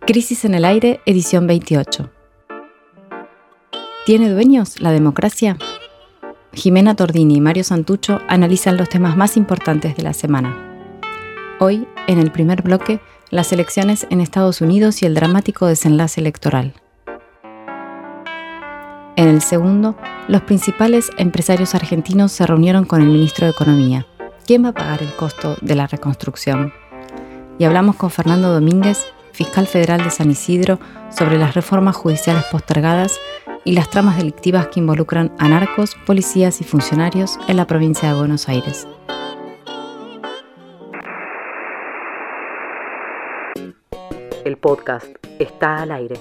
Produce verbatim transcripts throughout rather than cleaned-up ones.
Crisis en el aire, edición veintiocho. ¿Tiene dueños la democracia? Jimena Tordini y Mario Santucho analizan los temas más importantes de la semana. Hoy, en el primer bloque, las elecciones en Estados Unidos y el dramático desenlace electoral. En el segundo, los principales empresarios argentinos se reunieron con el ministro de Economía. ¿Quién va a pagar el costo de la reconstrucción? Y hablamos con Fernando Domínguez, fiscal federal de San Isidro, sobre las reformas judiciales postergadas y las tramas delictivas que involucran a narcos, policías y funcionarios en la provincia de Buenos Aires. El podcast está al aire.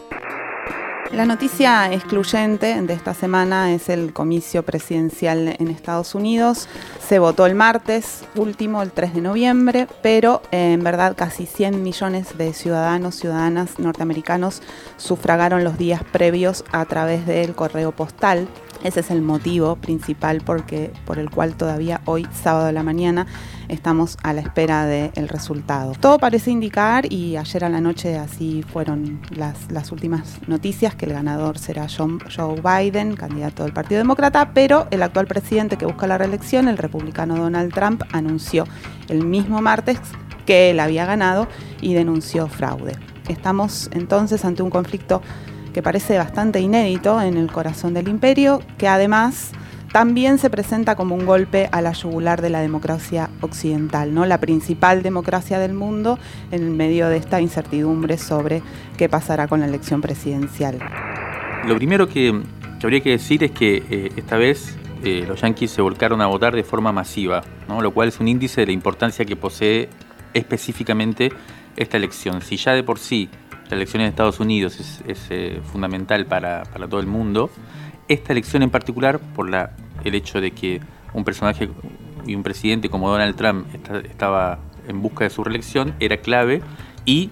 La noticia excluyente de esta semana es el comicio presidencial en Estados Unidos. Se votó el martes último, el tres de noviembre, pero eh, en verdad casi cien millones de ciudadanos, ciudadanas norteamericanos sufragaron los días previos a través del correo postal. Ese es el motivo principal porque, por el cual todavía hoy, sábado a la mañana, estamos a la espera del resultado. Todo parece indicar, y ayer a la noche así fueron las, las últimas noticias, que el ganador será John, Joe Biden, candidato del Partido Demócrata, pero el actual presidente que busca la reelección, el republicano Donald Trump, anunció el mismo martes que él había ganado y denunció fraude. Estamos entonces ante un conflicto que parece bastante inédito en el corazón del imperio, que además también se presenta como un golpe a la yugular de la democracia occidental, ¿no? La principal democracia del mundo en medio de esta incertidumbre sobre qué pasará con la elección presidencial. Lo primero que, que habría que decir es que eh, esta vez eh, los yanquis se volcaron a votar de forma masiva, ¿no? Lo cual es un índice de la importancia que posee específicamente esta elección. Si ya de por sí la elección en Estados Unidos es, es eh, fundamental para, para todo el mundo, esta elección en particular, por la, el hecho de que un personaje y un presidente como Donald Trump está, estaba en busca de su reelección, era clave, y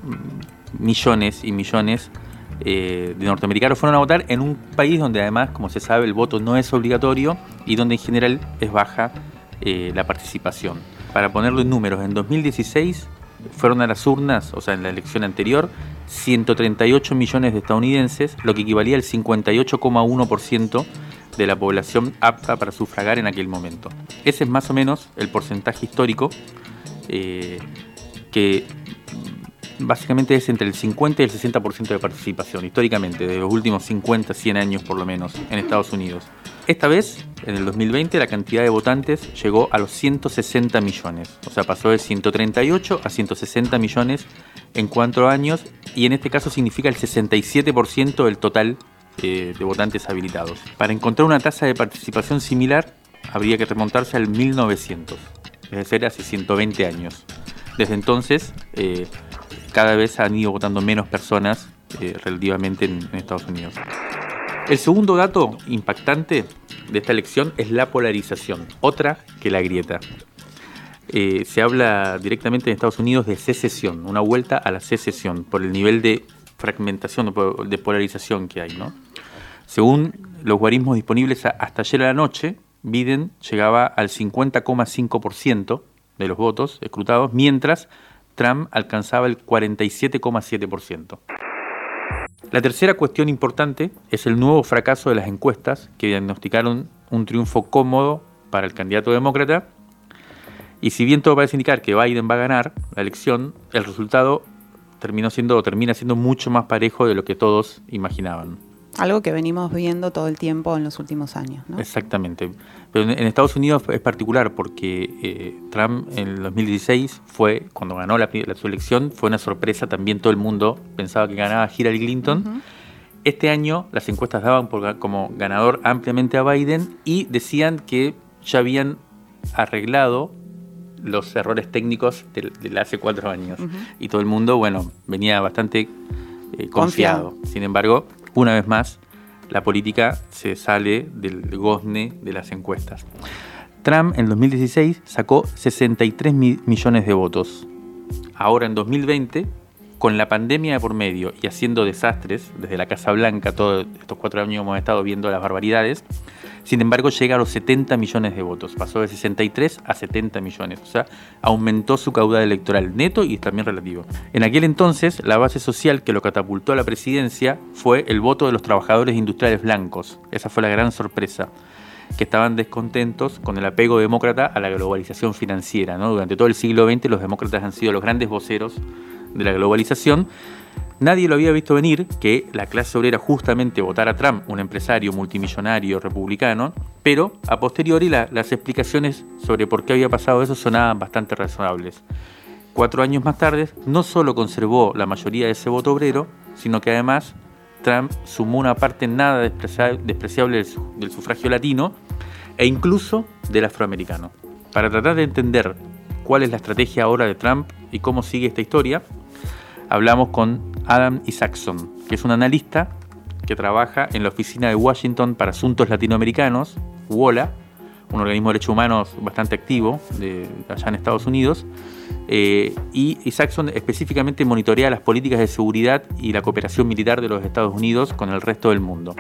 millones y millones eh, de norteamericanos fueron a votar en un país donde además, como se sabe, el voto no es obligatorio y donde en general es baja eh, la participación. Para ponerlo en números, en dos mil dieciséis fueron a las urnas, o sea, en la elección anterior, ciento treinta y ocho millones de estadounidenses, lo que equivalía al cincuenta y ocho coma uno por ciento de la población apta para sufragar en aquel momento. Ese es más o menos el porcentaje histórico, eh, que básicamente es entre el cincuenta y el sesenta por ciento de participación, históricamente, de los últimos cincuenta, cien años por lo menos, en Estados Unidos. Esta vez, en el dos mil veinte, la cantidad de votantes llegó a los ciento sesenta millones. O sea, pasó de ciento treinta y ocho a ciento sesenta millones en cuatro años, y en este caso significa el sesenta y siete por ciento del total eh, de votantes habilitados. Para encontrar una tasa de participación similar, habría que remontarse al mil novecientos, es decir, hace ciento veinte años. Desde entonces, eh, cada vez han ido votando menos personas eh, relativamente en, en Estados Unidos. El segundo dato impactante de esta elección es la polarización, otra que la grieta. Eh, se habla directamente en Estados Unidos de secesión, una vuelta a la secesión, por el nivel de fragmentación, de polarización que hay, ¿no? Según los guarismos disponibles hasta ayer a la noche, Biden llegaba al cincuenta coma cinco por ciento de los votos escrutados, mientras Trump alcanzaba el cuarenta y siete coma siete por ciento. La tercera cuestión importante es el nuevo fracaso de las encuestas, que diagnosticaron un triunfo cómodo para el candidato demócrata, y si bien todo parece indicar que Biden va a ganar la elección, el resultado terminó siendo o termina siendo mucho más parejo de lo que todos imaginaban. Algo que venimos viendo todo el tiempo en los últimos años, ¿no? Exactamente. Pero en, en Estados Unidos es particular porque eh, Trump en el dos mil dieciséis fue, cuando ganó la, la, su elección, fue una sorpresa. También todo el mundo pensaba que ganaba Hillary Clinton. Uh-huh. Este año las encuestas daban por, como ganador ampliamente a Biden, y decían que ya habían arreglado los errores técnicos de, de hace cuatro años. Uh-huh. Y todo el mundo, bueno, venía bastante eh, confiado. confiado. Sin embargo, una vez más, la política se sale del gozne de las encuestas. Trump en dos mil dieciséis sacó sesenta y tres millones de votos. Ahora en dos mil veinte con la pandemia de por medio y haciendo desastres, desde la Casa Blanca, todos estos cuatro años hemos estado viendo las barbaridades, sin embargo llega a los setenta millones de votos, pasó de sesenta y tres a setenta millones, o sea, aumentó su caudal electoral neto y también relativo. En aquel entonces, la base social que lo catapultó a la presidencia fue el voto de los trabajadores industriales blancos, esa fue la gran sorpresa, que estaban descontentos con el apego demócrata a la globalización financiera, ¿no? Durante todo el siglo veinte los demócratas han sido los grandes voceros de la globalización. Nadie lo había visto venir que la clase obrera justamente votara a Trump, un empresario multimillonario republicano, pero a posteriori la, las explicaciones sobre por qué había pasado eso sonaban bastante razonables. Cuatro años más tarde, no solo conservó la mayoría de ese voto obrero, sino que además Trump sumó una parte nada despreciable, despreciable del, del sufragio latino e incluso del afroamericano. Para tratar de entender cuál es la estrategia ahora de Trump y cómo sigue esta historia, hablamos con Adam Isaacson, que es un analista que trabaja en la Oficina de Washington para Asuntos Latinoamericanos, WOLA, un organismo de derechos humanos bastante activo de allá en Estados Unidos, eh, y Isaacson específicamente monitorea las políticas de seguridad y la cooperación militar de los Estados Unidos con el resto del mundo.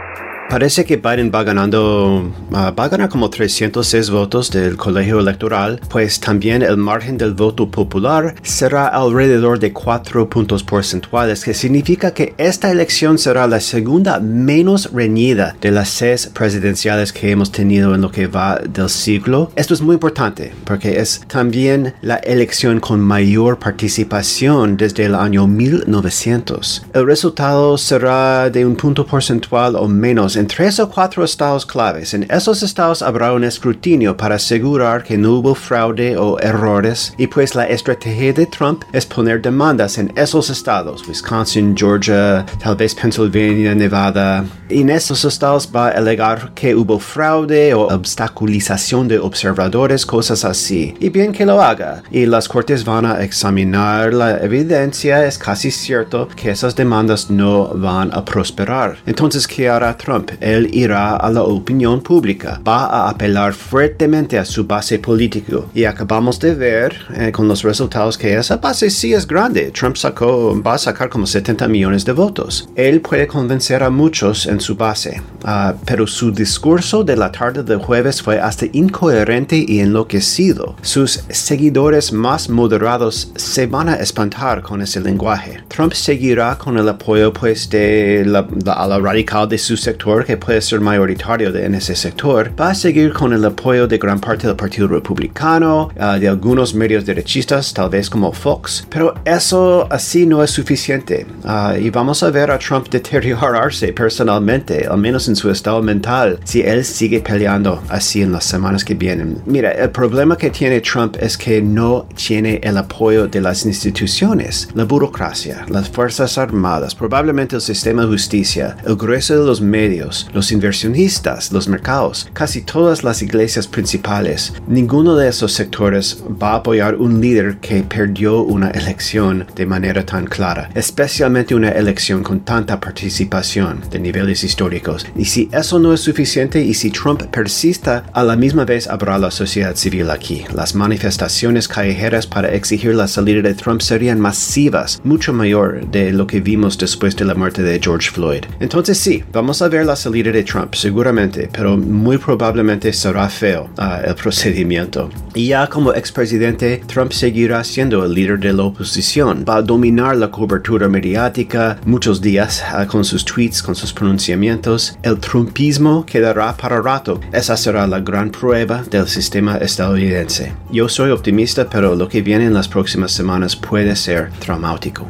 Parece que Biden va ganando, uh, va a ganar como trescientos seis votos del colegio electoral, pues también el margen del voto popular será alrededor de cuatro puntos porcentuales, que significa que esta elección será la segunda menos reñida de las seis presidenciales que hemos tenido en lo que va del siglo. Esto es muy importante porque es también la elección con mayor participación desde el año mil novecientos. El resultado será de un punto porcentual o menos en tres o cuatro estados claves. En esos estados habrá un escrutinio para asegurar que no hubo fraude o errores, y pues la estrategia de Trump es poner demandas en esos estados, Wisconsin, Georgia, tal vez Pennsylvania, Nevada, y en esos estados va a alegar que hubo fraude o obstaculización de observadores, cosas así. Y bien que lo haga, y las cortes van a examinar la evidencia. Es casi cierto que esas demandas no van a prosperar. Entonces, ¿qué hará Trump? Él irá a la opinión pública, va a apelar fuertemente a su base política, y acabamos de ver eh, con los resultados que esa base sí es grande. Trump sacó, va a sacar como setenta millones de votos. Él puede convencer a muchos en su base, uh, pero su discurso de la tarde del jueves fue hasta incoherente y enloquecido. Sus seguidores más moderados se van a espantar con ese lenguaje. Trump seguirá con el apoyo pues de la, la ala radical de su sector, que puede ser mayoritario de, en ese sector. Va a seguir con el apoyo de gran parte del Partido Republicano, uh, de algunos medios derechistas, tal vez como Fox, pero eso así no es suficiente, uh, y vamos a ver a Trump deteriorarse personalmente, al menos en su estado mental, si él sigue peleando así en las semanas que vienen. Mira, el problema que tiene Trump es que no tiene el apoyo de las instituciones, la burocracia, las fuerzas armadas, probablemente el sistema de justicia, el grueso de los medios, los inversionistas, los mercados, casi todas las iglesias principales. Ninguno de esos sectores va a apoyar un líder que perdió una elección de manera tan clara, especialmente una elección con tanta participación de niveles históricos. Y si eso no es suficiente, y si Trump persista, a la misma vez habrá la sociedad civil aquí. Las manifestaciones callejeras para exigir la salida de Trump serían masivas, mucho mayor de lo que vimos después de la muerte de George Floyd. Entonces sí, vamos a ver la salida de Trump, seguramente, pero muy probablemente será feo uh, el procedimiento. Y ya como expresidente, Trump seguirá siendo el líder de la oposición. Va a dominar la cobertura mediática muchos días uh, con sus tweets, con sus pronunciamientos. El trumpismo quedará para rato. Esa será la gran prueba del sistema estadounidense. Yo soy optimista, pero lo que viene en las próximas semanas puede ser traumático.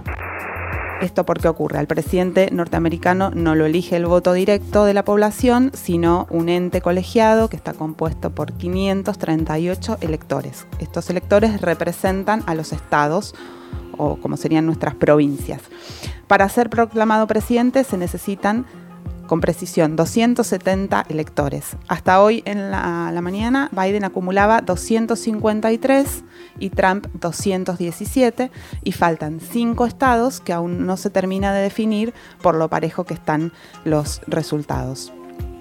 ¿Esto por qué ocurre? Al presidente norteamericano no lo elige el voto directo de la población, sino un ente colegiado que está compuesto por quinientos treinta y ocho electores. Estos electores representan a los estados, o como serían nuestras provincias. Para ser proclamado presidente se necesitan, con precisión, doscientos setenta electores. Hasta hoy en la, la mañana, Biden acumulaba doscientos cincuenta y tres y Trump doscientos diecisiete, y faltan cinco estados que aún no se termina de definir por lo parejo que están los resultados.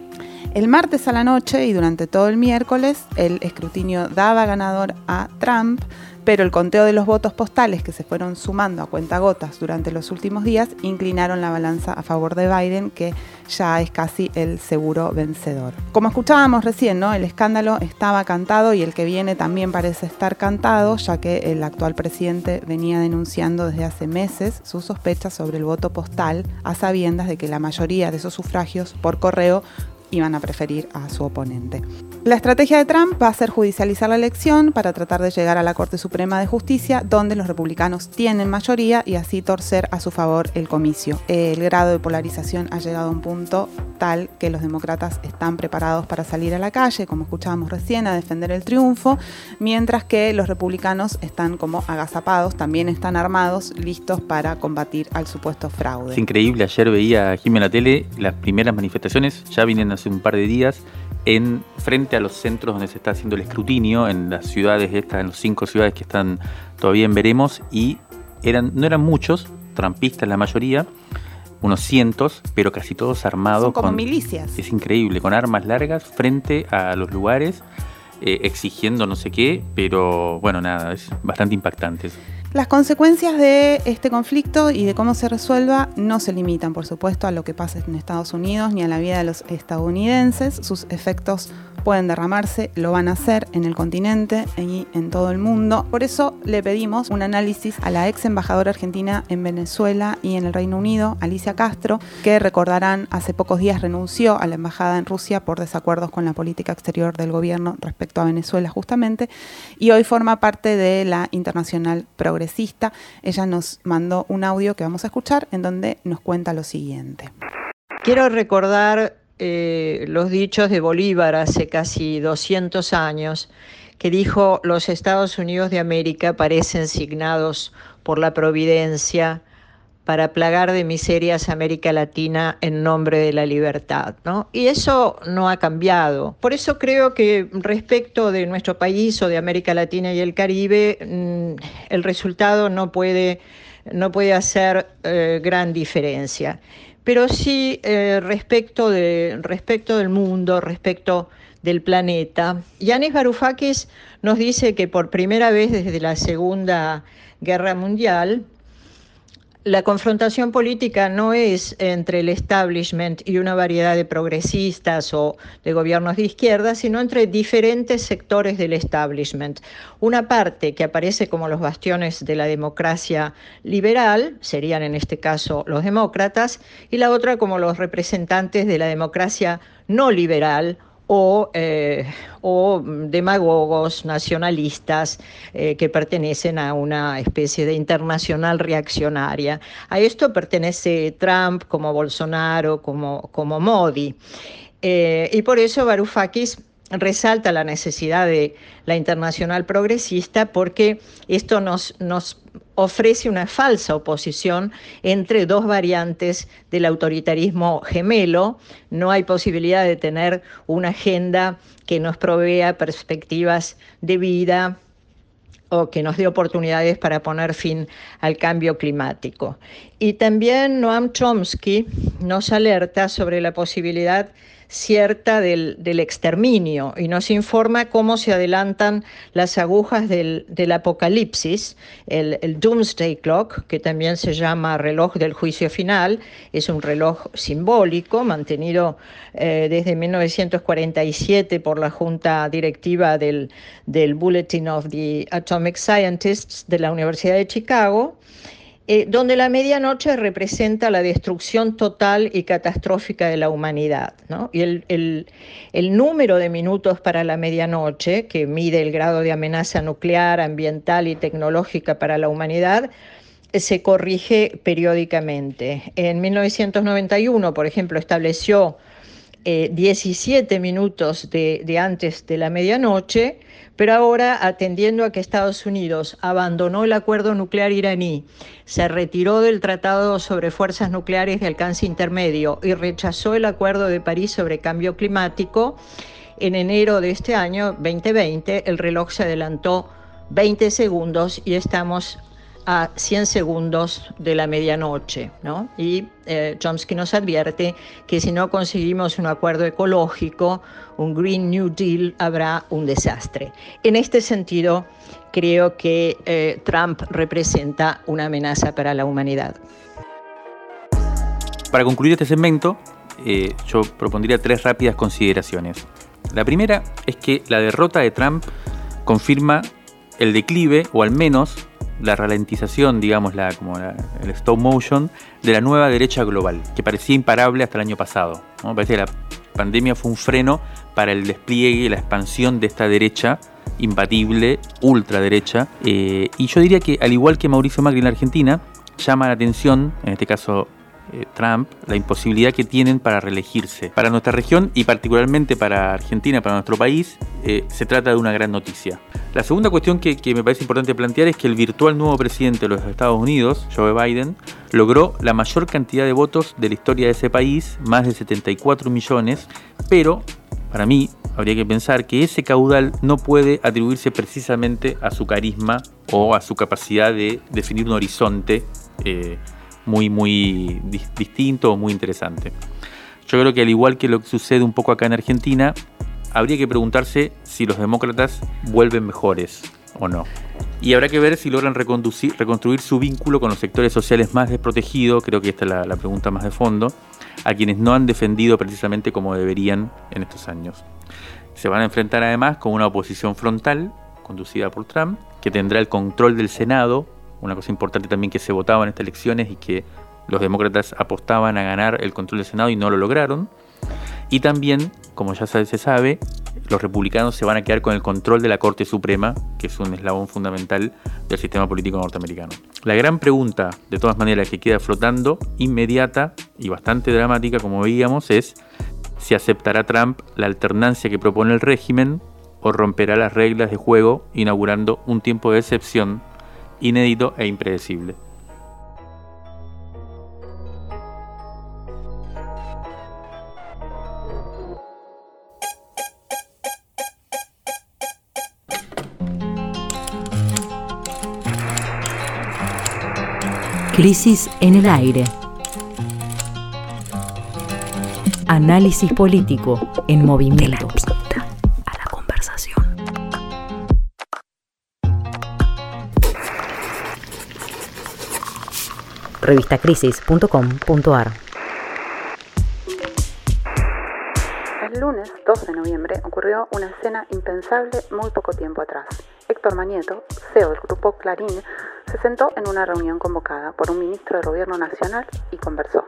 El martes a la noche y durante todo el miércoles el escrutinio daba ganador a Trump, pero el conteo de los votos postales que se fueron sumando a cuentagotas durante los últimos días inclinaron la balanza a favor de Biden, que ya es casi el seguro vencedor. Como escuchábamos recién, ¿no? El escándalo estaba cantado y el que viene también parece estar cantado, ya que el actual presidente venía denunciando desde hace meses sus sospechas sobre el voto postal, a sabiendas de que la mayoría de esos sufragios por correo iban a preferir a su oponente. La estrategia de Trump va a ser judicializar la elección para tratar de llegar a la Corte Suprema de Justicia, donde los republicanos tienen mayoría, y así torcer a su favor el comicio. El grado de polarización ha llegado a un punto tal que los demócratas están preparados para salir a la calle, como escuchábamos recién, a defender el triunfo, mientras que los republicanos están como agazapados, también están armados, listos para combatir al supuesto fraude. Es increíble, ayer veía a Jimmy en la tele, las primeras manifestaciones ya vienen hace un par de días en frente a los centros donde se está haciendo el escrutinio, en las ciudades estas, en las cinco ciudades que están todavía en veremos, y eran, no eran muchos, trumpistas la mayoría, unos cientos, pero casi todos armados. Son como con milicias. Es increíble, con armas largas frente a los lugares, eh, exigiendo no sé qué, pero bueno, nada, es bastante impactante eso. Las consecuencias de este conflicto y de cómo se resuelva no se limitan, por supuesto, a lo que pasa en Estados Unidos ni a la vida de los estadounidenses. Sus efectos pueden derramarse, lo van a hacer en el continente y en todo el mundo. Por eso le pedimos un análisis a la ex embajadora argentina en Venezuela y en el Reino Unido, Alicia Castro, que recordarán hace pocos días renunció a la embajada en Rusia por desacuerdos con la política exterior del gobierno respecto a Venezuela justamente, y hoy forma parte de la Internacional Progresista. Ella nos mandó un audio que vamos a escuchar en donde nos cuenta lo siguiente. Quiero recordar eh, los dichos de Bolívar hace casi doscientos años, que dijo: los Estados Unidos de América parecen signados por la providencia para plagar de miserias a América Latina en nombre de la libertad, ¿no? Y eso no ha cambiado. Por eso creo que respecto de nuestro país o de América Latina y el Caribe, el resultado no puede, no puede hacer eh, gran diferencia. Pero sí eh, respecto, de, respecto del mundo, respecto del planeta. Yanis Varoufakis nos dice que por primera vez desde la Segunda Guerra Mundial, la confrontación política no es entre el establishment y una variedad de progresistas o de gobiernos de izquierda, sino entre diferentes sectores del establishment. Una parte que aparece como los bastiones de la democracia liberal, serían en este caso los demócratas, y la otra como los representantes de la democracia no liberal, O, eh, o demagogos nacionalistas eh, que pertenecen a una especie de internacional reaccionaria. A esto pertenece Trump, como Bolsonaro, como, como Modi. Eh, y por eso Varoufakis resalta la necesidad de la internacional progresista, porque esto nos, nos ofrece una falsa oposición entre dos variantes del autoritarismo gemelo. No hay posibilidad de tener una agenda que nos provea perspectivas de vida o que nos dé oportunidades para poner fin al cambio climático. Y también Noam Chomsky nos alerta sobre la posibilidad cierta del, del exterminio y nos informa cómo se adelantan las agujas del, del apocalipsis. El, el Doomsday Clock, que también se llama reloj del juicio final, es un reloj simbólico mantenido eh, desde mil novecientos cuarenta y siete por la junta directiva del, del Bulletin of the Atomic Scientists de la Universidad de Chicago, Eh, donde la medianoche representa la destrucción total y catastrófica de la humanidad, ¿no? Y el, el, el número de minutos para la medianoche, que mide el grado de amenaza nuclear, ambiental y tecnológica para la humanidad, eh, se corrige periódicamente. En mil novecientos noventa y uno, por ejemplo, estableció eh, diecisiete minutos de, de antes de la medianoche, pero ahora, atendiendo a que Estados Unidos abandonó el acuerdo nuclear iraní, se retiró del Tratado sobre Fuerzas Nucleares de Alcance Intermedio y rechazó el Acuerdo de París sobre Cambio Climático, en enero de este año, veinte veinte, el reloj se adelantó veinte segundos y estamos a cien segundos de la medianoche, ¿no? Y eh, Chomsky nos advierte que si no conseguimos un acuerdo ecológico, un Green New Deal, habrá un desastre. En este sentido, creo que eh, Trump representa una amenaza para la humanidad. Para concluir este segmento, eh, yo propondría tres rápidas consideraciones. La primera es que la derrota de Trump confirma el declive, o al menos la ralentización, digamos, la, como la, el stop motion de la nueva derecha global, que parecía imparable hasta el año pasado, ¿no? Parece que la pandemia fue un freno para el despliegue y la expansión de esta derecha imbatible, ultraderecha. Eh, y yo diría que, al igual que Mauricio Macri en la Argentina, llama la atención, en este caso eh, Trump, la imposibilidad que tienen para reelegirse. Para nuestra región y particularmente para Argentina, para nuestro país, eh, se trata de una gran noticia. La segunda cuestión que, que me parece importante plantear es que el virtual nuevo presidente de los Estados Unidos, Joe Biden, logró la mayor cantidad de votos de la historia de ese país, más de setenta y cuatro millones, pero para mí habría que pensar que ese caudal no puede atribuirse precisamente a su carisma o a su capacidad de definir un horizonte eh, muy, muy dis- distinto o muy interesante. Yo creo que, al igual que lo que sucede un poco acá en Argentina, habría que preguntarse si los demócratas vuelven mejores o no. Y habrá que ver si logran reconducir, reconstruir su vínculo con los sectores sociales más desprotegidos, creo que esta es la, la pregunta más de fondo, a quienes no han defendido precisamente como deberían en estos años. Se van a enfrentar además con una oposición frontal, conducida por Trump, que tendrá el control del Senado, una cosa importante también que se votaba en estas elecciones y que los demócratas apostaban a ganar el control del Senado y no lo lograron. Y también, como ya se sabe, los republicanos se van a quedar con el control de la Corte Suprema, que es un eslabón fundamental del sistema político norteamericano. La gran pregunta, de todas maneras, que queda flotando, inmediata y bastante dramática, como veíamos, es si aceptará Trump la alternancia que propone el régimen o romperá las reglas de juego, inaugurando un tiempo de excepción inédito e impredecible. Crisis en el aire. Análisis político en movimiento. De la pinta a la conversación. revista crisis punto com punto a r. El lunes dos de noviembre ocurrió una escena impensable muy poco tiempo atrás. Héctor Manieto, C E O del grupo Clarín, se sentó en una reunión convocada por un ministro del Gobierno Nacional y conversó.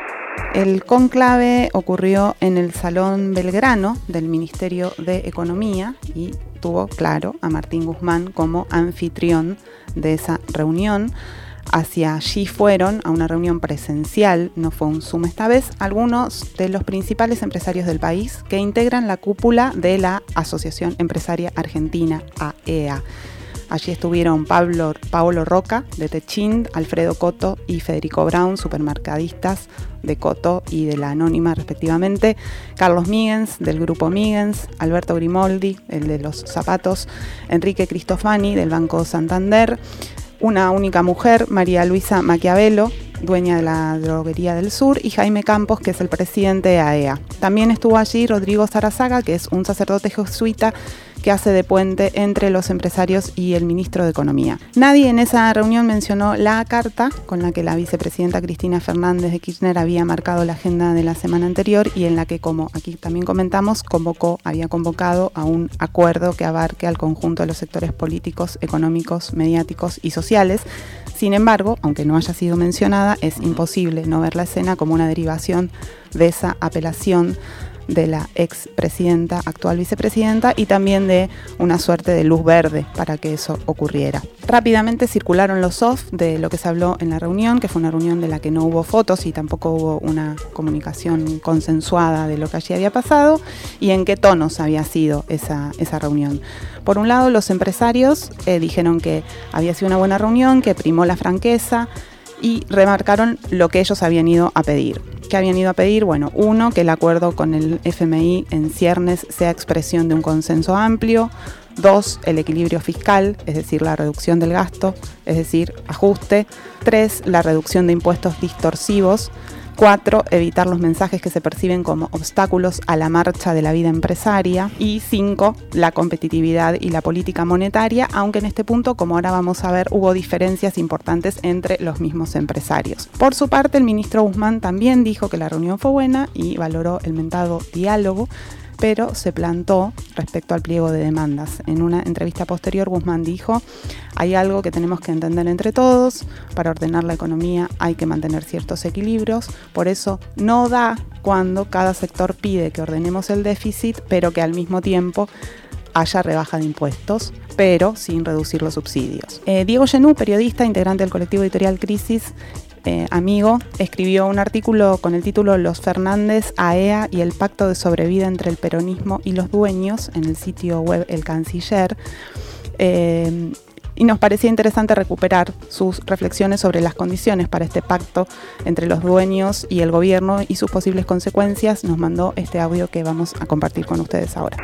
El cónclave ocurrió en el Salón Belgrano del Ministerio de Economía y tuvo, claro, a Martín Guzmán como anfitrión de esa reunión. Hacia allí fueron a una reunión presencial, no fue un Zoom esta vez, algunos de los principales empresarios del país que integran la cúpula de la Asociación Empresaria Argentina, A E A. Allí estuvieron Pablo, Paolo Roca, de Techint, Alfredo Coto y Federico Brown, supermercadistas de Coto y de la Anónima respectivamente, Carlos Migens, del grupo Migens, Alberto Grimoldi, el de los zapatos, Enrique Cristofani, del Banco Santander, una única mujer, María Luisa Maquiavelo, dueña de la Droguería del Sur, y Jaime Campos, que es el presidente de A E A. También estuvo allí Rodrigo Sarazaga, que es un sacerdote jesuita que hace de puente entre los empresarios y el ministro de Economía. Nadie en esa reunión mencionó la carta con la que la vicepresidenta Cristina Fernández de Kirchner había marcado la agenda de la semana anterior y en la que, como aquí también comentamos, convocó, había convocado a un acuerdo que abarque al conjunto de los sectores políticos, económicos, mediáticos y sociales. Sin embargo, aunque no haya sido mencionada, es imposible no ver la escena como una derivación de esa apelación de la expresidenta, actual vicepresidenta, y también de una suerte de luz verde para que eso ocurriera. Rápidamente circularon los off de lo que se habló en la reunión, que fue una reunión de la que no hubo fotos y tampoco hubo una comunicación consensuada de lo que allí había pasado y en qué tonos había sido esa, esa reunión. Por un lado, los empresarios eh, dijeron que había sido una buena reunión, que primó la franqueza, y remarcaron lo que ellos habían ido a pedir. ¿Qué habían ido a pedir? Bueno, uno, que el acuerdo con el F M I en ciernes sea expresión de un consenso amplio. Dos, el equilibrio fiscal, es decir, la reducción del gasto, es decir, ajuste. Tres, la reducción de impuestos distorsivos. Cuatro, evitar los mensajes que se perciben como obstáculos a la marcha de la vida empresaria. Y cinco, la competitividad y la política monetaria, aunque en este punto, como ahora vamos a ver, hubo diferencias importantes entre los mismos empresarios. Por su parte, el ministro Guzmán también dijo que la reunión fue buena y valoró el mentado diálogo, pero se plantó respecto al pliego de demandas. En una entrevista posterior, Guzmán dijo: hay algo que tenemos que entender entre todos, para ordenar la economía hay que mantener ciertos equilibrios, por eso no da cuando cada sector pide que ordenemos el déficit, pero que al mismo tiempo haya rebaja de impuestos, pero sin reducir los subsidios. Eh, Diego Genú, periodista, integrante del colectivo editorial Crisis, Eh, amigo, escribió un artículo con el título Los Fernández, A E A y el pacto de sobrevida entre el peronismo y los dueños en el sitio web El Canciller. Eh, y nos parecía interesante recuperar sus reflexiones sobre las condiciones para este pacto entre los dueños y el gobierno y sus posibles consecuencias. Nos mandó este audio que vamos a compartir con ustedes ahora.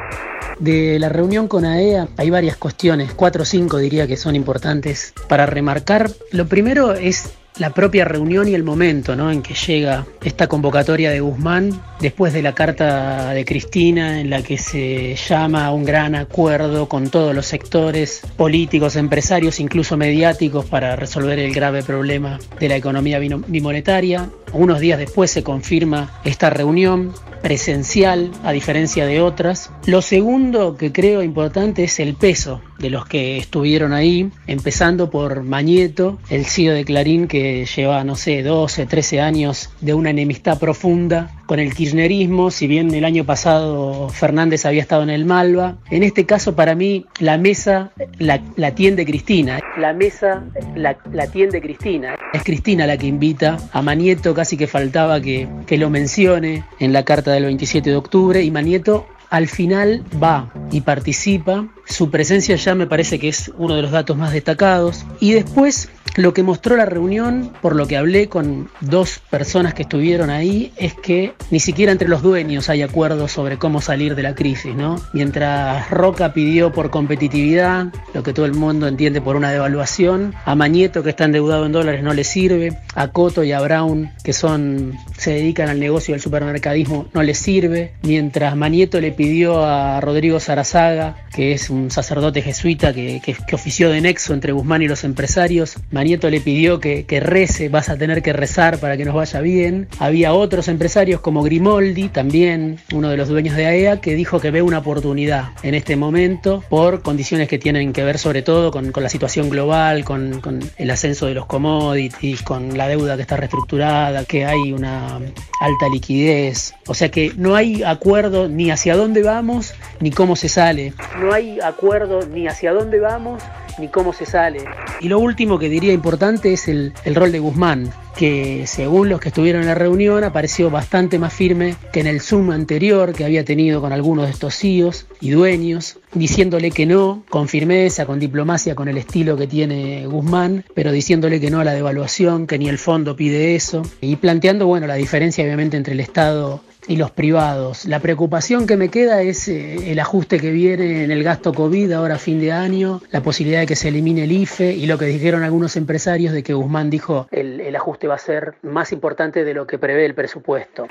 De la reunión con A E A hay varias cuestiones, cuatro o cinco diría que son importantes para remarcar. Lo primero es la propia reunión y el momento, ¿no?, en que llega esta convocatoria de Guzmán después de la carta de Cristina, en la que se llama a un gran acuerdo con todos los sectores políticos, empresarios, incluso mediáticos, para resolver el grave problema de la economía bimonetaria. Unos días después se confirma esta reunión presencial, a diferencia de otras. Lo segundo que creo importante es el peso de los que estuvieron ahí, empezando por Mañeto, el C E O de Clarín, que lleva, no sé, doce, trece años de una enemistad profunda con el kirchnerismo. Si bien el año pasado Fernández había estado en el Malva, en este caso para mí la mesa la, la tiende Cristina. La mesa la, la tiende Cristina. Es Cristina la que invita a Mañeto, casi que faltaba que, que lo mencione en la carta del veintisiete de octubre, y Mañeto al final va y participa. Su presencia ya me parece que es uno de los datos más destacados. Y después, lo que mostró la reunión, por lo que hablé con dos personas que estuvieron ahí, es que ni siquiera entre los dueños hay acuerdo sobre cómo salir de la crisis, ¿no? Mientras Roca pidió por competitividad, lo que todo el mundo entiende por una devaluación, a Mañeto, que está endeudado en dólares, no le sirve, a Coto y a Brown, que son se dedican al negocio del supermercadismo, no les sirve, mientras Mañeto le pidió a Rodrigo Sarazaga, que es un sacerdote jesuita que, que, que ofició de nexo entre Guzmán y los empresarios, Mañeto le pidió que, que rece, vas a tener que rezar para que nos vaya bien. Había otros empresarios como Grimoldi, también uno de los dueños de A E A, que dijo que ve una oportunidad en este momento por condiciones que tienen que ver sobre todo con, con la situación global, con, con el ascenso de los commodities, con la deuda que está reestructurada, que hay una alta liquidez. O sea que no hay acuerdo ni hacia dónde vamos ni cómo se sale. No hay acuerdo ni hacia dónde vamos ni cómo se sale. Y lo último que diría importante es el, el rol de Guzmán, que según los que estuvieron en la reunión apareció bastante más firme que en el Zoom anterior que había tenido con algunos de estos C E Os y dueños, diciéndole que no, con firmeza, con diplomacia, con el estilo que tiene Guzmán, pero diciéndole que no a la devaluación, que ni el fondo pide eso, y planteando, bueno, la diferencia obviamente entre el Estado y los privados. La preocupación que me queda es eh, el ajuste que viene en el gasto COVID ahora a fin de año, la posibilidad de que se elimine el I F E y lo que dijeron algunos empresarios de que Guzmán dijo el, el ajuste va a ser más importante de lo que prevé el presupuesto.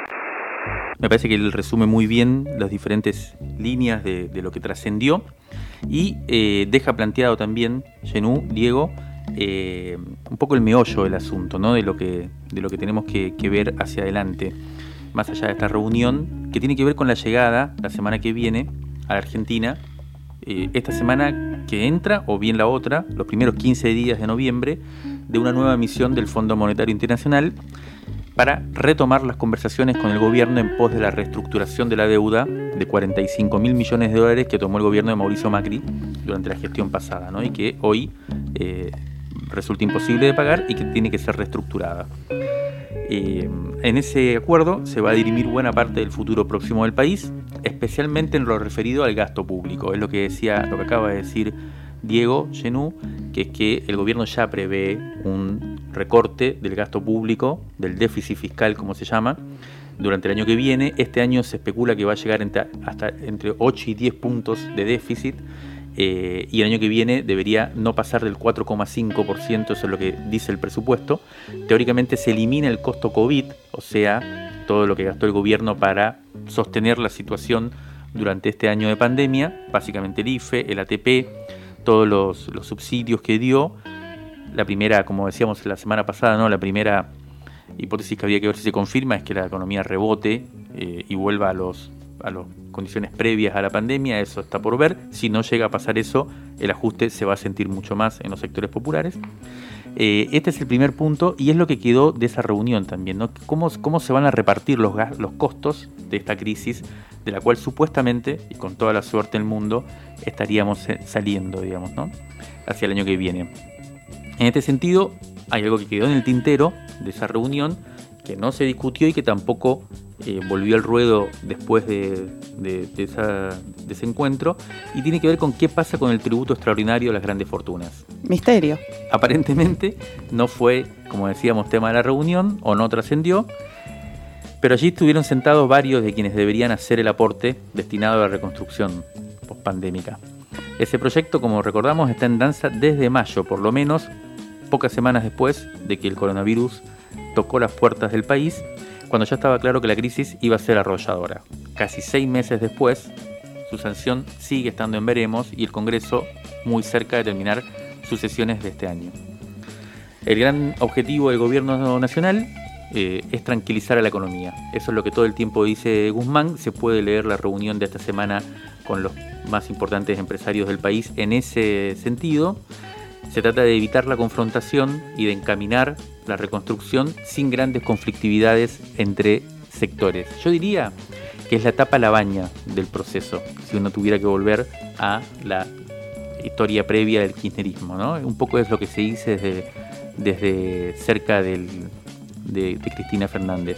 Me parece que él resume muy bien las diferentes líneas de, de lo que trascendió y eh, deja planteado también, Genú, Diego, eh, un poco el meollo del asunto, ¿no? de, lo que, de lo que tenemos que, que ver hacia adelante, más allá de esta reunión, que tiene que ver con la llegada, la semana que viene, a la Argentina, eh, esta semana que entra, o bien la otra, los primeros quince días de noviembre, de una nueva misión del Fondo Monetario Internacional para retomar las conversaciones con el gobierno en pos de la reestructuración de la deuda de cuarenta y cinco mil millones de dólares que tomó el gobierno de Mauricio Macri durante la gestión pasada, ¿no? Y que hoy eh, resulta imposible de pagar y que tiene que ser reestructurada. Eh, en ese acuerdo se va a dirimir buena parte del futuro próximo del país, especialmente en lo referido al gasto público. Es lo que decía, lo que acaba de decir Diego Genú, que es que el gobierno ya prevé un recorte del gasto público, del déficit fiscal, como se llama, durante el año que viene. Este año se especula que va a llegar entre, hasta entre ocho y diez puntos de déficit, eh, y el año que viene debería no pasar del cuatro coma cinco por ciento, eso es lo que dice el presupuesto. Teóricamente se elimina el costo COVID, o sea, todo lo que gastó el gobierno para sostener la situación durante este año de pandemia, básicamente el I F E, el A T P, todos los, los subsidios que dio. La primera, como decíamos la semana pasada, ¿no? La primera hipótesis que había que ver si se confirma es que la economía rebote eh, y vuelva a los a las condiciones previas a la pandemia. Eso está por ver. Si no llega a pasar eso, el ajuste se va a sentir mucho más en los sectores populares. Eh, este es el primer punto y es lo que quedó de esa reunión también, ¿no? ¿Cómo, cómo se van a repartir los, los costos de esta crisis, de la cual supuestamente, y con toda la suerte del mundo, estaríamos saliendo, digamos, ¿no? Hacia el año que viene. En este sentido, hay algo que quedó en el tintero de esa reunión, que no se discutió y que tampoco eh, volvió al ruedo después de, de, de, esa, de ese encuentro, y tiene que ver con qué pasa con el tributo extraordinario de las grandes fortunas. Misterio. Aparentemente no fue, como decíamos, tema de la reunión, o no trascendió, pero allí estuvieron sentados varios de quienes deberían hacer el aporte destinado a la reconstrucción pospandémica. Ese proyecto, como recordamos, está en danza desde mayo, por lo menos pocas semanas después de que el coronavirus tocó las puertas del país, cuando ya estaba claro que la crisis iba a ser arrolladora. Casi seis meses después, su sanción sigue estando en veremos y el Congreso muy cerca de terminar sus sesiones de este año. El gran objetivo del gobierno nacional eh, es tranquilizar a la economía. Eso es lo que todo el tiempo dice Guzmán. Se puede leer la reunión de esta semana con los más importantes empresarios del país en ese sentido. Se trata de evitar la confrontación y de encaminar la reconstrucción sin grandes conflictividades entre sectores. Yo diría que es la etapa lavagna del proceso, si uno tuviera que volver a la historia previa del kirchnerismo, ¿no? Un poco es lo que se dice desde, desde cerca del, de, de Cristina Fernández.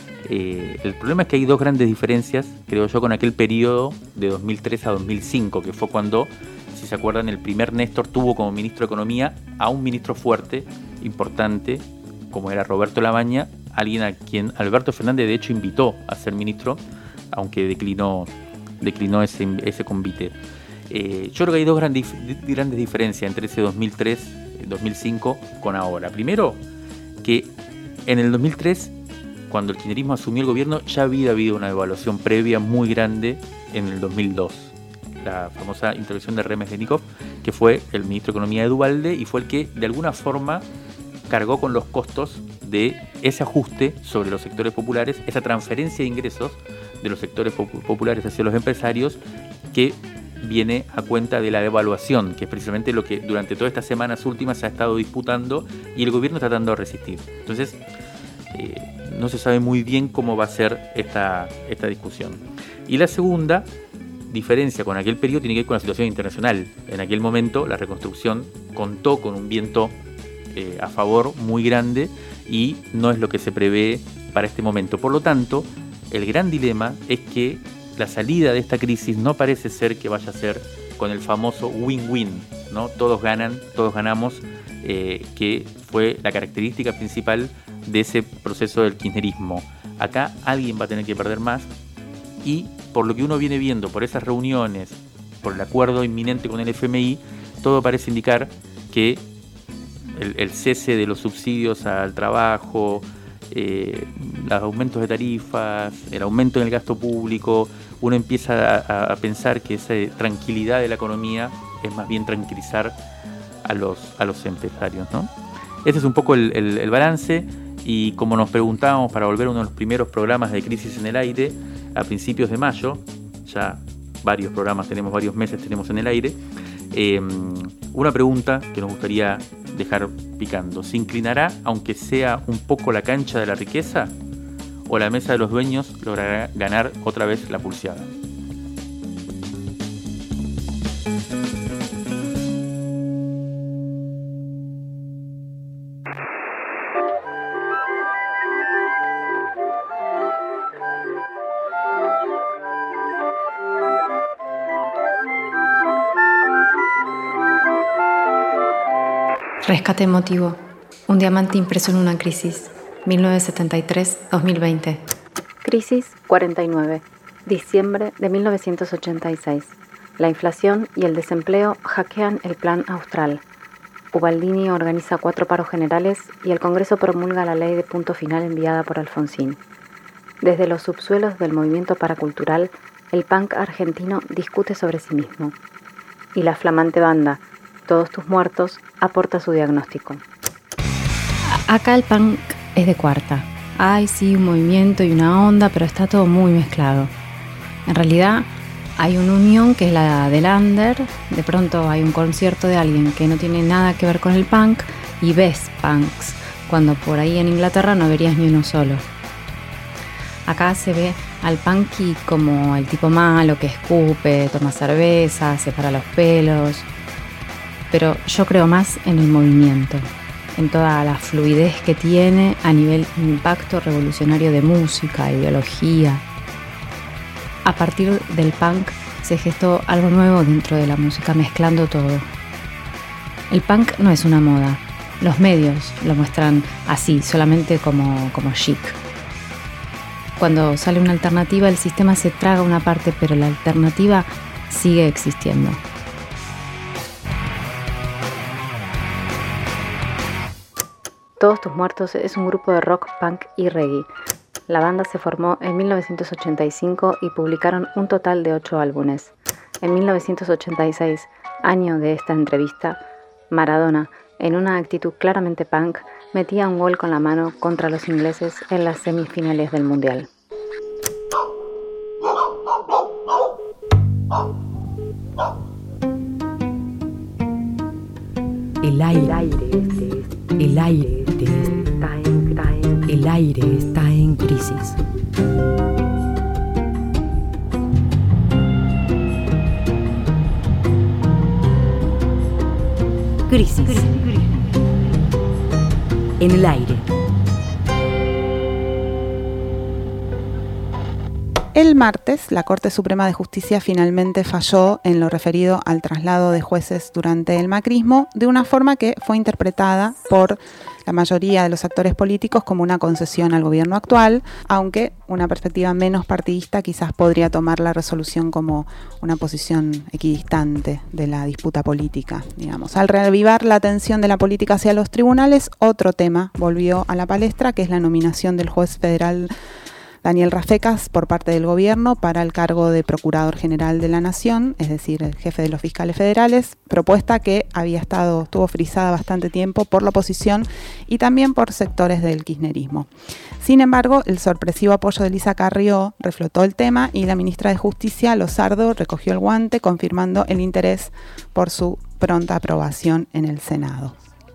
Eh, el problema es que hay dos grandes diferencias, creo yo, con aquel periodo de dos mil tres a dos mil cinco, que fue cuando, si se acuerdan, el primer Néstor tuvo como ministro de Economía a un ministro fuerte, importante, como era Roberto Lavagna, alguien a quien Alberto Fernández de hecho invitó a ser ministro, aunque declinó, declinó ese, ese convite. Eh, yo creo que hay dos grandes, grandes diferencias entre ese dos mil tres y dos mil cinco con ahora. Primero, que en el dos mil tres, cuando el kirchnerismo asumió el gobierno, ya había habido una devaluación previa muy grande en el dos mil dos. La famosa intervención de Remesdenikov, que fue el ministro de Economía de Duhalde y fue el que de alguna forma cargó con los costos de ese ajuste sobre los sectores populares, esa transferencia de ingresos de los sectores populares hacia los empresarios, que viene a cuenta de la devaluación, que es precisamente lo que durante todas estas semanas últimas se ha estado disputando y el gobierno tratando de resistir. Entonces, eh, no se sabe muy bien cómo va a ser esta, esta discusión. Y la segunda diferencia con aquel periodo tiene que ver con la situación internacional. En aquel momento la reconstrucción contó con un viento eh, a favor muy grande y no es lo que se prevé para este momento. Por lo tanto, el gran dilema es que la salida de esta crisis no parece ser que vaya a ser con el famoso win-win, ¿no? Todos ganan, todos ganamos, eh, que fue la característica principal de ese proceso del kirchnerismo. Acá alguien va a tener que perder más y por lo que uno viene viendo, por esas reuniones, por el acuerdo inminente con el F M I, todo parece indicar que el, el cese de los subsidios al trabajo, eh, los aumentos de tarifas, el aumento en el gasto público, uno empieza a, a pensar que esa tranquilidad de la economía es más bien tranquilizar a los, a los empresarios, ¿no? Ese es un poco el, el, el balance, y como nos preguntábamos para volver a uno de los primeros programas de Crisis en el Aire, a principios de mayo, ya varios programas tenemos, varios meses tenemos en el aire, eh, una pregunta que nos gustaría dejar picando: ¿se inclinará, aunque sea un poco, la cancha de la riqueza? ¿O la mesa de los dueños logrará ganar otra vez la pulseada? Rescate emotivo. Un diamante impreso en una crisis. mil novecientos setenta y tres a dos mil veinte. Crisis cuarenta y nueve. Diciembre de mil novecientos ochenta y seis. La inflación y el desempleo hackean el Plan Austral. Ubaldini organiza cuatro paros generales y el Congreso promulga la ley de punto final enviada por Alfonsín. Desde los subsuelos del movimiento paracultural, el punk argentino discute sobre sí mismo. Y la flamante banda Todos tus muertos aporta su diagnóstico. Acá el punk es de cuarta. Hay sí un movimiento y una onda, pero está todo muy mezclado. En realidad hay una unión que es la del under. De pronto hay un concierto de alguien que no tiene nada que ver con el punk y ves punks, cuando por ahí en Inglaterra no verías ni uno solo. Acá se ve al punky como el tipo malo que escupe, toma cerveza, se para los pelos. Pero yo creo más en el movimiento, en toda la fluidez que tiene a nivel impacto revolucionario de música, ideología. A partir del punk se gestó algo nuevo dentro de la música, mezclando todo. El punk no es una moda, los medios lo muestran así, solamente como, como chic. Cuando sale una alternativa, el sistema se traga una parte, pero la alternativa sigue existiendo. Todos tus muertos es un grupo de rock, punk y reggae. La banda se formó en mil novecientos ochenta y cinco y publicaron un total de ocho álbumes. En mil novecientos ochenta y seis, año de esta entrevista, Maradona, en una actitud claramente punk, metía un gol con la mano contra los ingleses en las semifinales del Mundial. El aire, el aire, el aire está en crisis. Crisis. En el aire. El martes, la Corte Suprema de Justicia finalmente falló en lo referido al traslado de jueces durante el macrismo de una forma que fue interpretada por la mayoría de los actores políticos como una concesión al gobierno actual, aunque una perspectiva menos partidista quizás podría tomar la resolución como una posición equidistante de la disputa política, digamos. Al reavivar la atención de la política hacia los tribunales, otro tema volvió a la palestra, que es la nominación del juez federal Daniel Rafecas por parte del gobierno para el cargo de Procurador General de la Nación, es decir, el jefe de los fiscales federales, propuesta que había estado, estuvo frisada bastante tiempo por la oposición y también por sectores del kirchnerismo. Sin embargo, el sorpresivo apoyo de Elisa Carrió reflotó el tema y la ministra de Justicia, Lozardo, recogió el guante, confirmando el interés por su pronta aprobación en el Senado.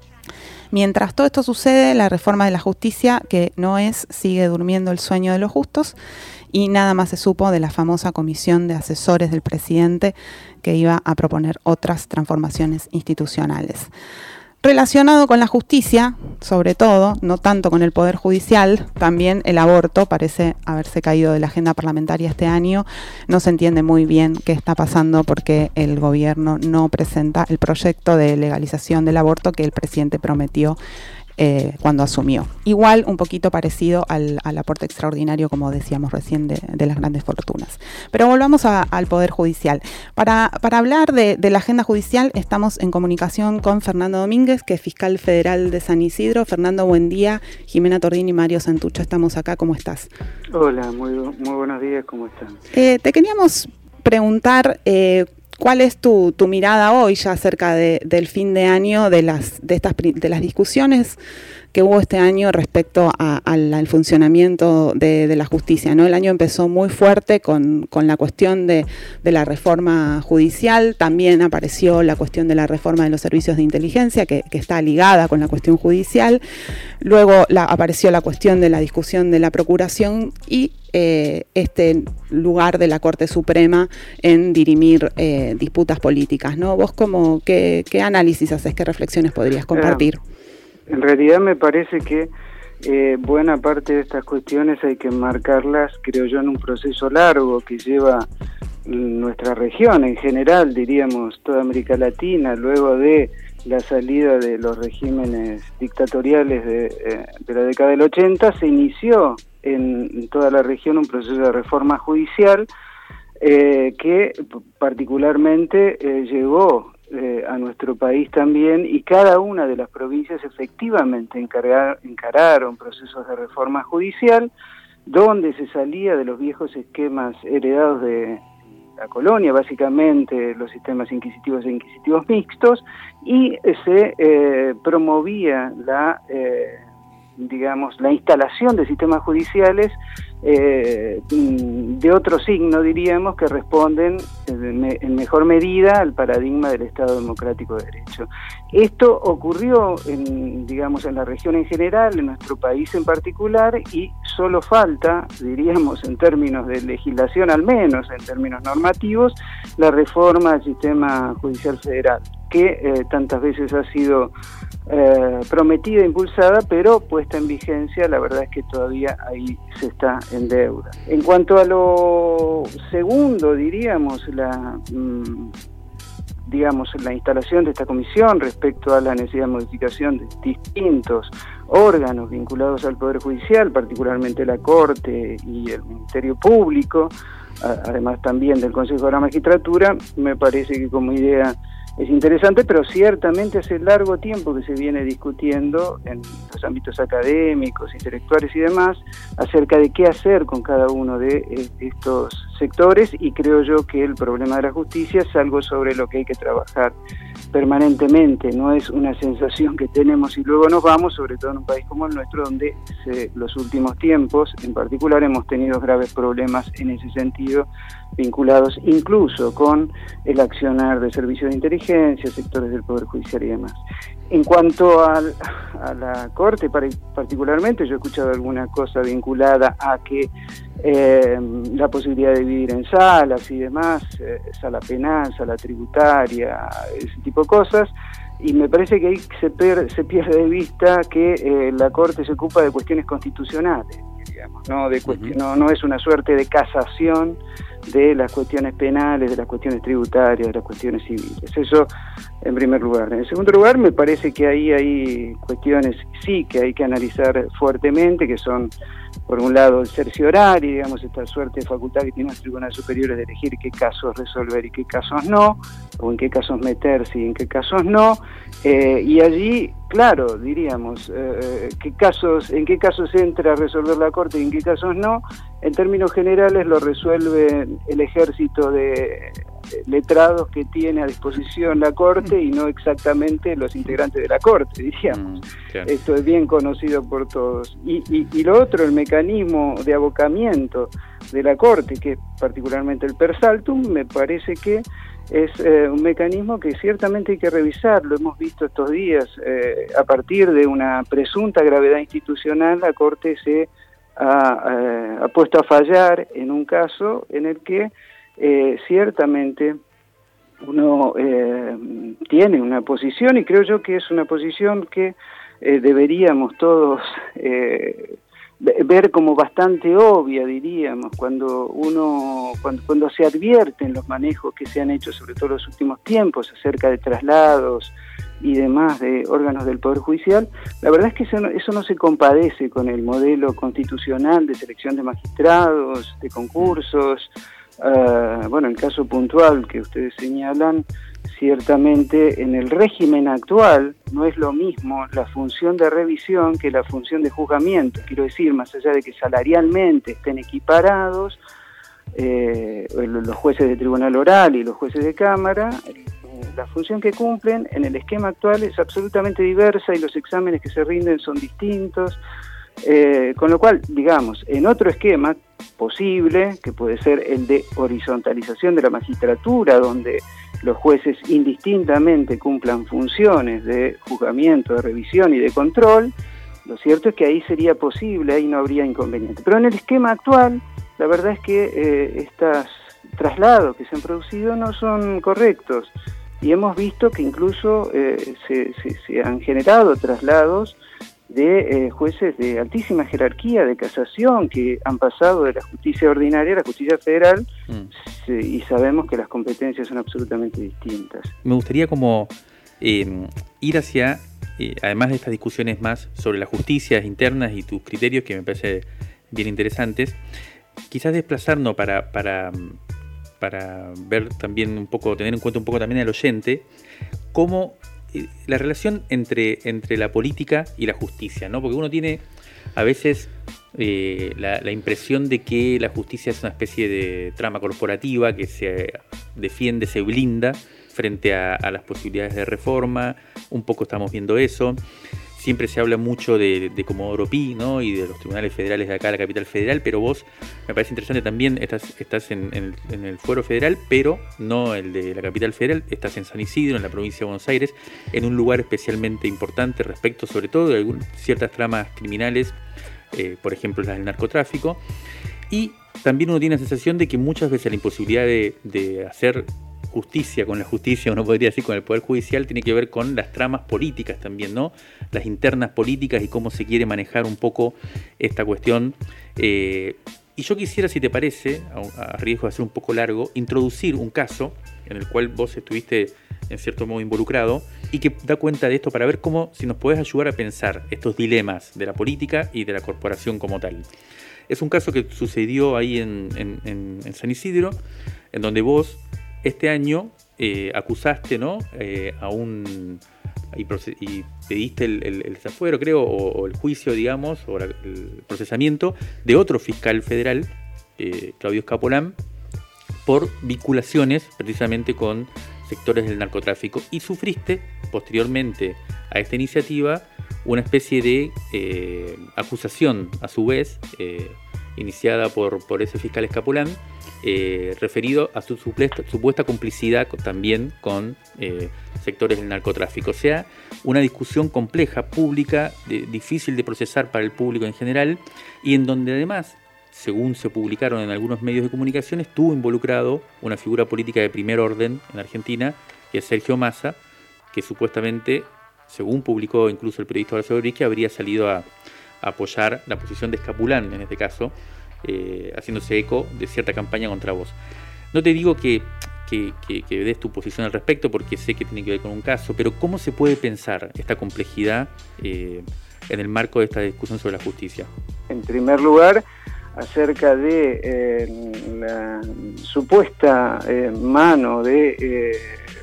Mientras todo esto sucede, la reforma de la justicia, que no es, sigue durmiendo el sueño de los justos y nada más se supo de la famosa comisión de asesores del presidente que iba a proponer otras transformaciones institucionales. Relacionado con la justicia, sobre todo, no tanto con el Poder Judicial, también el aborto parece haberse caído de la agenda parlamentaria este año. No se entiende muy bien qué está pasando porque el gobierno no presenta el proyecto de legalización del aborto que el presidente prometió Eh, cuando asumió. Igual un poquito parecido al, al aporte extraordinario, como decíamos recién, de, de las grandes fortunas. Pero volvamos a, al Poder Judicial. Para, para hablar de, de la agenda judicial estamos en comunicación con Fernando Domínguez, que es fiscal federal de San Isidro. Fernando, buen día. Jimena Tordini y Mario Santucho estamos acá. ¿Cómo estás? Hola, muy, muy buenos días. ¿Cómo están? Eh, te queríamos preguntar eh, ¿cuál es tu, tu mirada hoy ya acerca de, del fin de año, de las, de, estas, de las discusiones que hubo este año respecto a, a la, al funcionamiento de, de la justicia, ¿no? El año empezó muy fuerte con, con la cuestión de, de la reforma judicial, también apareció la cuestión de la reforma de los servicios de inteligencia, que, que está ligada con la cuestión judicial, luego la, apareció la cuestión de la discusión de la procuración y eh, este lugar de la Corte Suprema en dirimir eh, disputas políticas, ¿no? ¿Vos cómo, qué, qué análisis haces, qué reflexiones podrías compartir? En realidad me parece que eh, buena parte de estas cuestiones hay que marcarlas, creo yo, en un proceso largo que lleva nuestra región en general, diríamos toda América Latina, luego de la salida de los regímenes dictatoriales de, eh, de la década del ochenta, se inició en toda la región un proceso de reforma judicial eh, que particularmente eh, llegó eh, a nuestro país también, y cada una de las provincias efectivamente encargar, encararon procesos de reforma judicial, donde se salía de los viejos esquemas heredados de la colonia, básicamente los sistemas inquisitivos e inquisitivos mixtos, y se eh, promovía la, eh, digamos, la instalación de sistemas judiciales eh, de otro signo, diríamos, que responden en mejor medida al paradigma del Estado democrático de derecho. Esto ocurrió, en, digamos, en la región en general, en nuestro país en particular, y solo falta, diríamos, en términos de legislación, al menos en términos normativos, la reforma del sistema judicial federal, que eh, tantas veces ha sido eh, prometida e impulsada, pero puesta en vigencia, la verdad es que todavía ahí se está en deuda. En cuanto a lo segundo, diríamos, la... Mmm, digamos, la instalación de esta comisión respecto a la necesidad de modificación de distintos órganos vinculados al Poder Judicial, particularmente la Corte y el Ministerio Público, además también del Consejo de la Magistratura, me parece que como idea es interesante, pero ciertamente hace largo tiempo que se viene discutiendo en los ámbitos académicos, intelectuales y demás, acerca de qué hacer con cada uno de estos sectores, y creo yo que el problema de la justicia es algo sobre lo que hay que trabajar permanentemente, no es una sensación que tenemos y luego nos vamos, sobre todo en un país como el nuestro, donde se, los últimos tiempos en particular hemos tenido graves problemas en ese sentido, vinculados incluso con el accionar de servicios de inteligencia, sectores del Poder Judicial y demás. En cuanto al, a la Corte particularmente, yo he escuchado alguna cosa vinculada a que eh, la posibilidad de dividir en salas y demás, eh, sala penal, sala tributaria, ese tipo de cosas, y me parece que ahí se, per, se pierde de vista que eh, la Corte se ocupa de cuestiones constitucionales, digamos, ¿no? De cuestion, no, no es una suerte de casación de las cuestiones penales, de las cuestiones tributarias, de las cuestiones civiles. Eso en primer lugar. En segundo lugar, me parece que ahí hay cuestiones sí que hay que analizar fuertemente, que son, por un lado, el cerciorario, digamos, esta suerte de facultad que tienen los tribunales superiores de elegir qué casos resolver y qué casos no, o en qué casos meterse y en qué casos no, eh, y allí, claro, diríamos, eh, qué casos, en qué casos entra a resolver la Corte y en qué casos no. En términos generales lo resuelve el ejército de letrados que tiene a disposición la Corte y no exactamente los integrantes de la Corte, diríamos. Mm, claro. Esto es bien conocido por todos. Y, y, y lo otro, el mecanismo de abocamiento de la Corte, que es particularmente el per saltum, me parece que es eh, un mecanismo que ciertamente hay que revisar. Lo hemos visto estos días. Eh, a partir de una presunta gravedad institucional, la Corte se ha, eh, ha puesto a fallar en un caso en el que eh, ciertamente uno eh, tiene una posición, y creo yo que es una posición que eh, deberíamos todos eh, ver como bastante obvia, diríamos, cuando uno cuando, cuando se advierten los manejos que se han hecho, sobre todo en los últimos tiempos, acerca de traslados y demás de órganos del Poder Judicial. La verdad es que eso no, eso no se compadece con el modelo constitucional de selección de magistrados, de concursos. Uh, bueno, el caso puntual que ustedes señalan, ciertamente en el régimen actual no es lo mismo la función de revisión que la función de juzgamiento. Quiero decir, más allá de que salarialmente estén equiparados, eh, los jueces de tribunal oral y los jueces de cámara, eh, la función que cumplen en el esquema actual es absolutamente diversa y los exámenes que se rinden son distintos. Eh, con lo cual, digamos, en otro esquema posible, que puede ser el de horizontalización de la magistratura, donde los jueces indistintamente cumplan funciones de juzgamiento, de revisión y de control, lo cierto es que ahí sería posible, ahí no habría inconveniente. Pero en el esquema actual, la verdad es que eh, estos traslados que se han producido no son correctos, y hemos visto que incluso eh, se, se, se han generado traslados de eh, jueces de altísima jerarquía, de casación, que han pasado de la justicia ordinaria a la justicia federal, mm. se, y sabemos que las competencias son absolutamente distintas. Me gustaría como eh, ir hacia, eh, además de estas discusiones más sobre las justicias internas y tus criterios, que me parecen bien interesantes, quizás desplazarnos para, para, para ver también un poco, tener en cuenta un poco también al oyente, cómo eh, la relación entre, entre la política y la justicia, ¿no? Porque uno tiene a veces eh, la, la impresión de que la justicia es una especie de trama corporativa que se defiende, se blinda frente a, a las posibilidades de reforma. Un poco estamos viendo eso. Siempre se habla mucho de, de Comodoro Pi, ¿no? Y de los tribunales federales de acá, la capital federal, pero vos, me parece interesante también, estás, estás en, en, el, en el fuero federal, pero no el de la capital federal, estás en San Isidro, en la provincia de Buenos Aires, en un lugar especialmente importante respecto sobre todo de algún, ciertas tramas criminales, eh, por ejemplo las del narcotráfico, y también uno tiene la sensación de que muchas veces la imposibilidad de, de hacer justicia con la justicia, uno podría decir con el Poder Judicial, tiene que ver con las tramas políticas también, ¿no? Las internas políticas y cómo se quiere manejar un poco esta cuestión. Eh, y yo quisiera, si te parece, a, a riesgo de hacer un poco largo, introducir un caso en el cual vos estuviste en cierto modo involucrado y que da cuenta de esto para ver cómo, si nos podés ayudar a pensar estos dilemas de la política y de la corporación como tal. Es un caso que sucedió ahí en, en, en, en San Isidro, en donde vos este año eh, acusaste, ¿no? Eh, a un y, proces, y pediste el, el, el desafuero, creo, o, o el juicio, digamos, o la, el procesamiento de otro fiscal federal, eh, Claudio Escapolán, por vinculaciones precisamente con sectores del narcotráfico, y sufriste posteriormente a esta iniciativa una especie de eh, acusación, a su vez, eh, iniciada por, por ese fiscal Escapolán, Eh, referido a su supuesta, supuesta complicidad con, también con eh, sectores del narcotráfico. O sea, una discusión compleja, pública, de, difícil de procesar para el público en general, y en donde además, según se publicaron en algunos medios de comunicación, estuvo involucrado una figura política de primer orden en Argentina, que es Sergio Massa, que supuestamente, según publicó incluso el periodista Horacio Rodríguez, habría salido a, a apoyar la posición de Escapolán, en este caso, Eh, haciéndose eco de cierta campaña contra vos. No te digo que, que, que, que des tu posición al respecto, porque sé que tiene que ver con un caso, pero ¿cómo se puede pensar esta complejidad eh, en el marco de esta discusión sobre la justicia? En primer lugar, acerca de eh, la supuesta eh, mano de eh,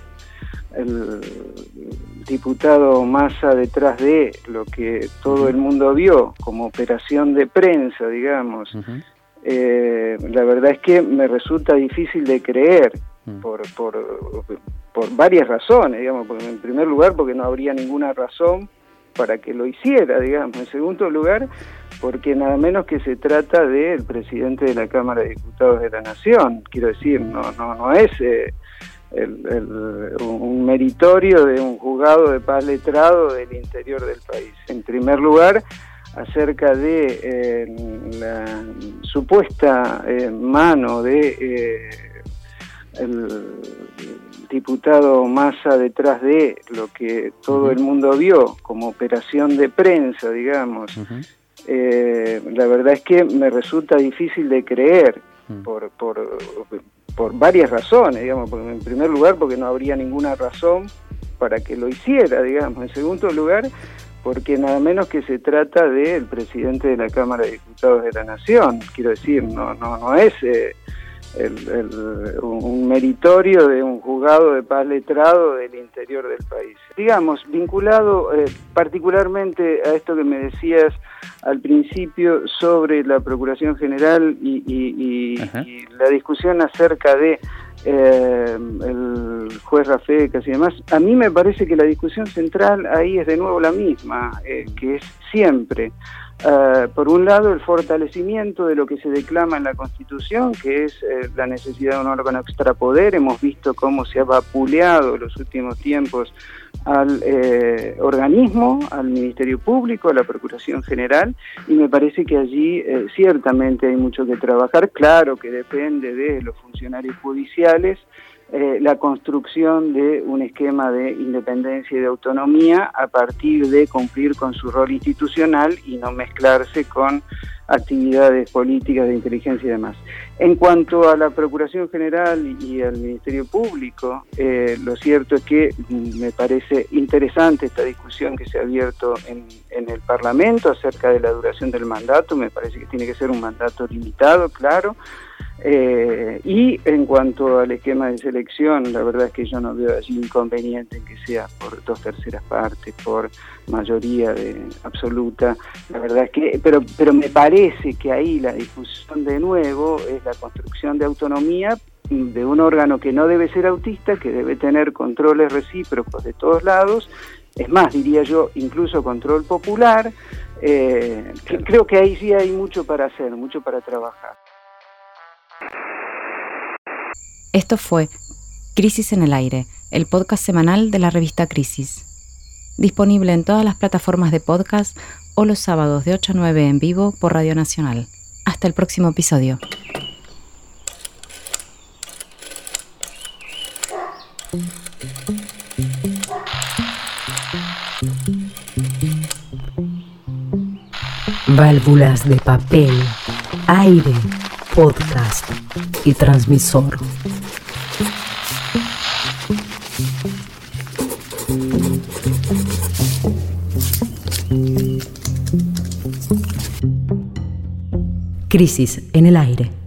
el diputado Massa detrás de lo que todo uh-huh. el mundo vio como operación de prensa, digamos. Uh-huh. Eh, la verdad es que me resulta difícil de creer uh-huh. por, por, por varias razones, digamos. Porque en primer lugar, porque no habría ninguna razón para que lo hiciera, digamos. En segundo lugar, porque nada menos que se trata del presidente de la Cámara de Diputados de la Nación. Quiero decir, no, no, no es... Eh, El, el, un meritorio de un juzgado de paz letrado del interior del país. En primer lugar, acerca de eh, la supuesta eh, mano de eh, el diputado Massa detrás de lo que todo uh-huh. el mundo vio como operación de prensa, digamos. Uh-huh. eh, la verdad es que me resulta difícil de creer uh-huh. por, por por varias razones, digamos. Porque en primer lugar, porque no habría ninguna razón para que lo hiciera, digamos. En segundo lugar, porque nada menos que se trata del presidente de la Cámara de Diputados de la Nación. Quiero decir, no, no, no es eh, el, el, un meritorio de un juzgado de paz letrado del interior del país. Digamos, vinculado eh, particularmente a esto que me decías al principio sobre la Procuración General y, y, y, y la discusión acerca de eh, el juez Rafecas y demás, a mí me parece que la discusión central ahí es de nuevo la misma, eh, que es siempre, uh, por un lado, el fortalecimiento de lo que se declama en la Constitución, que es eh, la necesidad de un órgano extrapoder. Hemos visto cómo se ha vapuleado en los últimos tiempos al eh, organismo, al Ministerio Público, a la Procuración General, y me parece que allí eh, ciertamente hay mucho que trabajar. Claro que depende de los funcionarios judiciales eh, la construcción de un esquema de independencia y de autonomía a partir de cumplir con su rol institucional y no mezclarse con actividades políticas de inteligencia y demás. En cuanto a la Procuración General y al Ministerio Público, eh, lo cierto es que me parece interesante esta discusión que se ha abierto en, en el Parlamento acerca de la duración del mandato. Me parece que tiene que ser un mandato limitado, claro. Eh, y en cuanto al esquema de selección, la verdad es que yo no veo allí inconveniente en que sea por dos terceras partes, por mayoría de, absoluta. La verdad es que, pero, pero me parece que ahí la discusión de nuevo es la construcción de autonomía de un órgano que no debe ser autista, que debe tener controles recíprocos de todos lados. Es más, diría yo, incluso control popular. Eh, creo que ahí sí hay mucho para hacer, mucho para trabajar. Esto fue Crisis en el Aire, el podcast semanal de la revista Crisis. Disponible en todas las plataformas de podcast o los sábados de ocho a nueve en vivo por Radio Nacional. Hasta el próximo episodio. Válvulas de papel, aire, podcast y transmisor. Crisis en el aire.